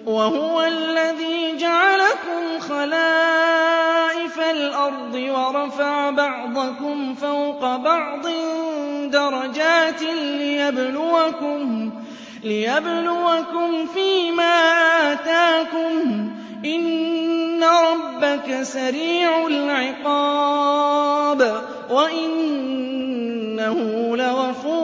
وَهُوَ الَّذِي جَعَلَكُمْ خَلَائِفَ الْأَرْضِ وَرَفَعَ بَعْضَكُمْ فَوْقَ بَعْضٍ دَرَجَاتٍ لِّيَبْلُوَكُمْ فِيمَا آتَاكُمْ ۗ إِنَّ رَبَّكَ سَرِيعُ الْعِقَابِ وَإِنَّهُ لَغَفُورٌ